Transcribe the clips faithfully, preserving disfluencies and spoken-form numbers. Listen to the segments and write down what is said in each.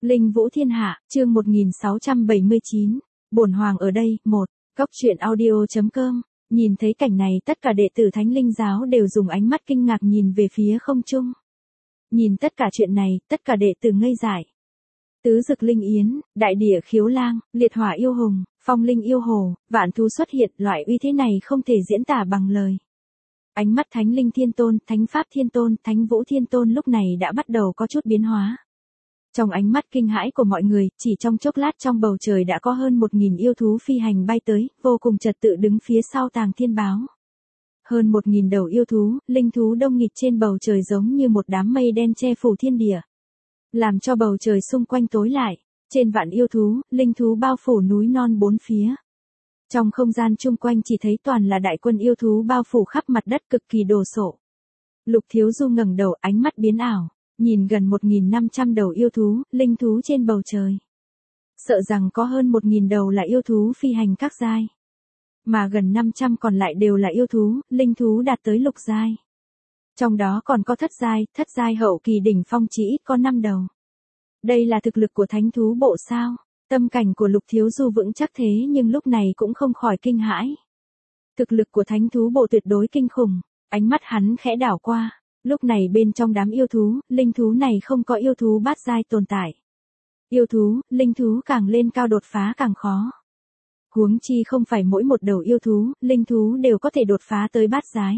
Linh Vũ Thiên Hạ, chương một nghìn sáu trăm bảy mươi chín. Bổn Hoàng ở đây, một. Cốc truyện audio.com. Nhìn thấy cảnh này tất cả đệ tử Thánh Linh Giáo đều dùng ánh mắt kinh ngạc nhìn về phía không trung. Nhìn tất cả chuyện này, tất cả đệ tử ngây dại. Tứ Dực Linh Yến, Đại Địa Khiếu Lang, Liệt Hỏa Yêu Hùng, Phong Linh Yêu Hồ, Vạn Thú xuất hiện, loại uy thế này không thể diễn tả bằng lời. Ánh mắt Thánh Linh Thiên Tôn, Thánh Pháp Thiên Tôn, Thánh Vũ Thiên Tôn lúc này đã bắt đầu có chút biến hóa. Trong ánh mắt kinh hãi của mọi người, chỉ trong chốc lát trong bầu trời đã có hơn một nghìn yêu thú phi hành bay tới, vô cùng trật tự đứng phía sau Tàng Thiên Báo. Hơn một nghìn đầu yêu thú, linh thú đông nghịt trên bầu trời giống như một đám mây đen che phủ thiên địa, làm cho bầu trời xung quanh tối lại. Trên vạn yêu thú, linh thú bao phủ núi non bốn phía. Trong không gian chung quanh chỉ thấy toàn là đại quân yêu thú bao phủ khắp mặt đất cực kỳ đồ sộ. Lục Thiếu Du ngẩng đầu, ánh mắt biến ảo, nhìn gần một nghìn năm trăm đầu yêu thú, linh thú trên bầu trời. Sợ rằng có hơn một nghìn đầu là yêu thú phi hành các giai, mà gần năm trăm còn lại đều là yêu thú, linh thú đạt tới lục giai. Trong đó còn có thất giai, thất giai hậu kỳ đỉnh phong chỉ ít có năm đầu. Đây là thực lực của thánh thú bộ sao? Tâm cảnh của Lục Thiếu Du vững chắc thế nhưng lúc này cũng không khỏi kinh hãi. Thực lực của thánh thú bộ tuyệt đối kinh khủng, ánh mắt hắn khẽ đảo qua, lúc này bên trong đám yêu thú, linh thú này không có yêu thú bát giai tồn tại. Yêu thú, linh thú càng lên cao đột phá càng khó. Huống chi không phải mỗi một đầu yêu thú, linh thú đều có thể đột phá tới bát giai.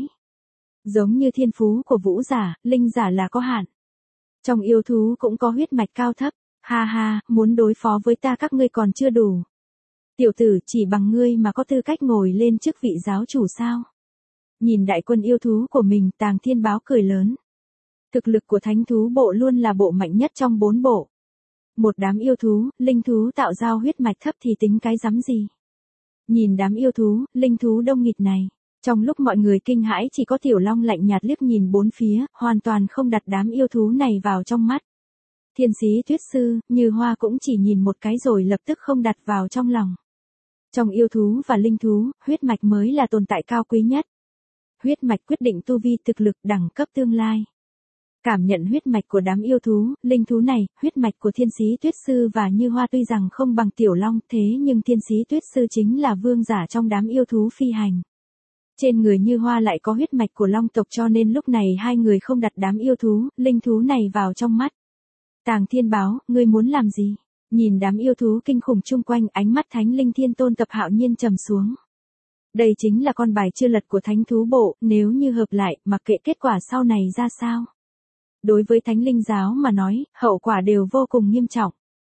Giống như thiên phú của vũ giả, linh giả là có hạn. Trong yêu thú cũng có huyết mạch cao thấp, ha ha, muốn đối phó với ta các ngươi còn chưa đủ. Tiểu tử, chỉ bằng ngươi mà có tư cách ngồi lên chức vị giáo chủ sao? Nhìn đại quân yêu thú của mình, Tàng Thiên Báo cười lớn. Thực lực của thánh thú bộ luôn là bộ mạnh nhất trong bốn bộ. Một đám yêu thú, linh thú tạo giao huyết mạch thấp thì tính cái rắm gì? Nhìn đám yêu thú, linh thú đông nghịt này. Trong lúc mọi người kinh hãi chỉ có Tiểu Long lạnh nhạt liếc nhìn bốn phía, hoàn toàn không đặt đám yêu thú này vào trong mắt. Thiên Sĩ Tuyết Sư, Như Hoa cũng chỉ nhìn một cái rồi lập tức không đặt vào trong lòng. Trong yêu thú và linh thú, huyết mạch mới là tồn tại cao quý nhất. Huyết mạch quyết định tu vi thực lực đẳng cấp tương lai. Cảm nhận huyết mạch của đám yêu thú, linh thú này, huyết mạch của Thiên Sĩ Tuyết Sư và Như Hoa tuy rằng không bằng Tiểu Long thế nhưng Thiên Sĩ Tuyết Sư chính là vương giả trong đám yêu thú phi hành. Trên người Như Hoa lại có huyết mạch của Long tộc cho nên lúc này hai người không đặt đám yêu thú, linh thú này vào trong mắt. Tàng Thiên Báo, ngươi muốn làm gì? Nhìn đám yêu thú kinh khủng chung quanh, ánh mắt Thánh Linh Thiên Tôn Tập Hạo Nhiên trầm xuống. Đây chính là con bài chưa lật của thánh thú bộ, nếu như hợp lại, mặc kệ kết quả sau này ra sao. Đối với Thánh Linh Giáo mà nói, hậu quả đều vô cùng nghiêm trọng.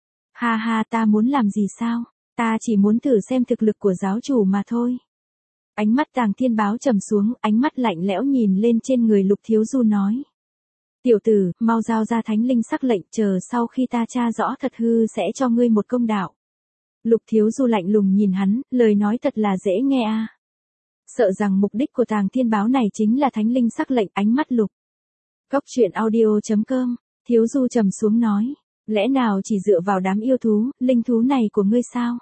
Ha ha, ta muốn làm gì sao? Ta chỉ muốn thử xem thực lực của giáo chủ mà thôi. Ánh mắt Tàng Thiên Báo trầm xuống, ánh mắt lạnh lẽo nhìn lên trên người Lục Thiếu Du nói. Tiểu tử, mau giao ra thánh linh sắc lệnh, chờ sau khi ta tra rõ thật hư sẽ cho ngươi một công đạo. Lục Thiếu Du lạnh lùng nhìn hắn, lời nói thật là dễ nghe a. À. Sợ rằng mục đích của Tàng Thiên Báo này chính là thánh linh sắc lệnh, ánh mắt Lục. Cốc truyện audio.com, Thiếu Du trầm xuống nói, lẽ nào chỉ dựa vào đám yêu thú, linh thú này của ngươi sao?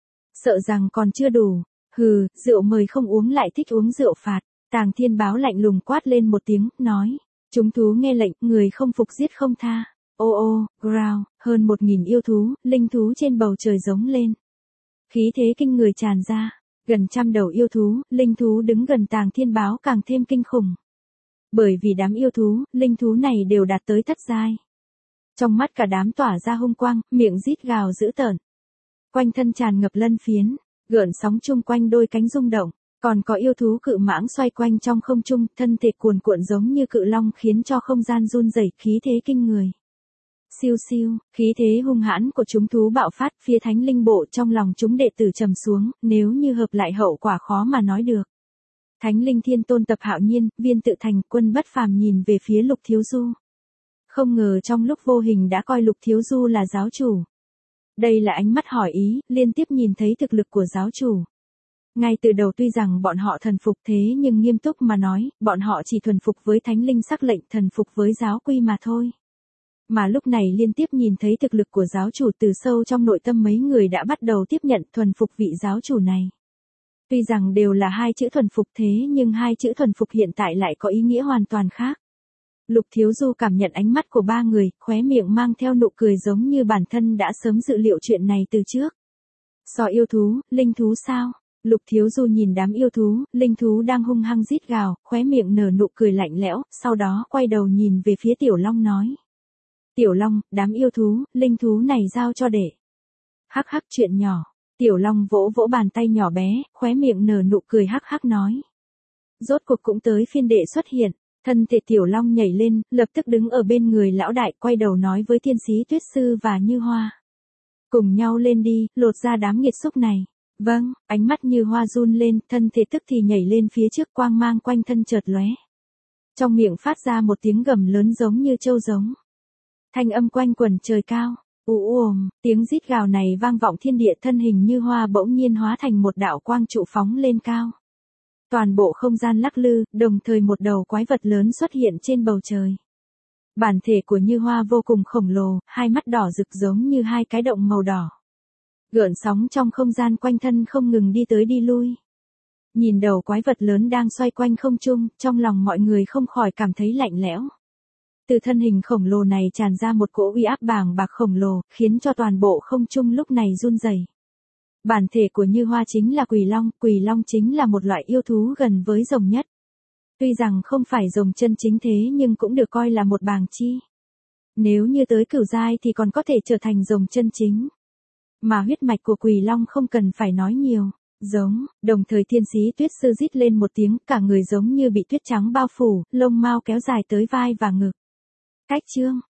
Sợ rằng còn chưa đủ. Hừ, rượu mời không uống lại thích uống rượu phạt. Tàng Thiên Báo lạnh lùng quát lên một tiếng, nói. Chúng thú nghe lệnh, người không phục giết không tha. Ô ô, growl, hơn một nghìn yêu thú, linh thú trên bầu trời giống lên. Khí thế kinh người tràn ra. Gần trăm đầu yêu thú, linh thú đứng gần Tàng Thiên Báo càng thêm kinh khủng. Bởi vì đám yêu thú, linh thú này đều đạt tới thất giai. Trong mắt cả đám tỏa ra hung quang, miệng rít gào dữ tợn. Quanh thân tràn ngập lân phiến. Gợn sóng chung quanh đôi cánh rung động, còn có yêu thú cự mãng xoay quanh trong không trung, thân thể cuồn cuộn giống như cự long khiến cho không gian run rẩy, khí thế kinh người. Siêu siêu, khí thế hung hãn của chúng thú bạo phát, phía Thánh Linh bộ trong lòng chúng đệ tử trầm xuống, nếu như hợp lại hậu quả khó mà nói được. Thánh Linh Thiên Tôn Tập Hạo Nhiên, Viên Tự Thành, Quân Bất Phàm nhìn về phía Lục Thiếu Du. Không ngờ trong lúc vô hình đã coi Lục Thiếu Du là giáo chủ. Đây là ánh mắt hỏi ý, liên tiếp nhìn thấy thực lực của giáo chủ. Ngay từ đầu tuy rằng bọn họ thần phục thế nhưng nghiêm túc mà nói, bọn họ chỉ thuần phục với thánh linh sắc lệnh, thần phục với giáo quy mà thôi. Mà lúc này liên tiếp nhìn thấy thực lực của giáo chủ, từ sâu trong nội tâm mấy người đã bắt đầu tiếp nhận thuần phục vị giáo chủ này. Tuy rằng đều là hai chữ thuần phục thế nhưng hai chữ thuần phục hiện tại lại có ý nghĩa hoàn toàn khác. Lục Thiếu Du cảm nhận ánh mắt của ba người, khóe miệng mang theo nụ cười giống như bản thân đã sớm dự liệu chuyện này từ trước. So yêu thú, linh thú sao? Lục Thiếu Du nhìn đám yêu thú, linh thú đang hung hăng rít gào, khóe miệng nở nụ cười lạnh lẽo, sau đó quay đầu nhìn về phía Tiểu Long nói. Tiểu Long, đám yêu thú, linh thú này giao cho đệ. Hắc hắc chuyện nhỏ. Tiểu Long vỗ vỗ bàn tay nhỏ bé, khóe miệng nở nụ cười hắc hắc nói. Rốt cuộc cũng tới phiên đệ xuất hiện. Thân thể Tiểu Long nhảy lên, lập tức đứng ở bên người lão đại, quay đầu nói với thiên sĩ Tuyết Sư và Như Hoa. Cùng nhau lên đi, lột ra đám nghiệt xúc này. Vâng, ánh mắt Như Hoa run lên, thân thể tức thì nhảy lên phía trước, quang mang quanh thân chợt lóe. Trong miệng phát ra một tiếng gầm lớn giống như trâu giống. Thanh âm quanh quẩn trời cao. Ù ồm, tiếng rít gào này vang vọng thiên địa, thân hình Như Hoa bỗng nhiên hóa thành một đạo quang trụ phóng lên cao. Toàn bộ không gian lắc lư, đồng thời một đầu quái vật lớn xuất hiện trên bầu trời. Bản thể của Như Hoa vô cùng khổng lồ, hai mắt đỏ rực giống như hai cái động màu đỏ. Gợn sóng trong không gian quanh thân không ngừng đi tới đi lui. Nhìn đầu quái vật lớn đang xoay quanh không trung, trong lòng mọi người không khỏi cảm thấy lạnh lẽo. Từ thân hình khổng lồ này tràn ra một cỗ uy áp bàng bạc khổng lồ, khiến cho toàn bộ không trung lúc này run rẩy. Bản thể của Như Hoa chính là Quỷ Long, Quỷ Long chính là một loại yêu thú gần với rồng nhất. Tuy rằng không phải rồng chân chính thế nhưng cũng được coi là một bàng chi. Nếu như tới cửu giai thì còn có thể trở thành rồng chân chính. Mà huyết mạch của Quỷ Long không cần phải nói nhiều. Giống, đồng thời thiên sĩ Tuyết Sư rít lên một tiếng, cả người giống như bị tuyết trắng bao phủ, lông mao kéo dài tới vai và ngực. Cách chương,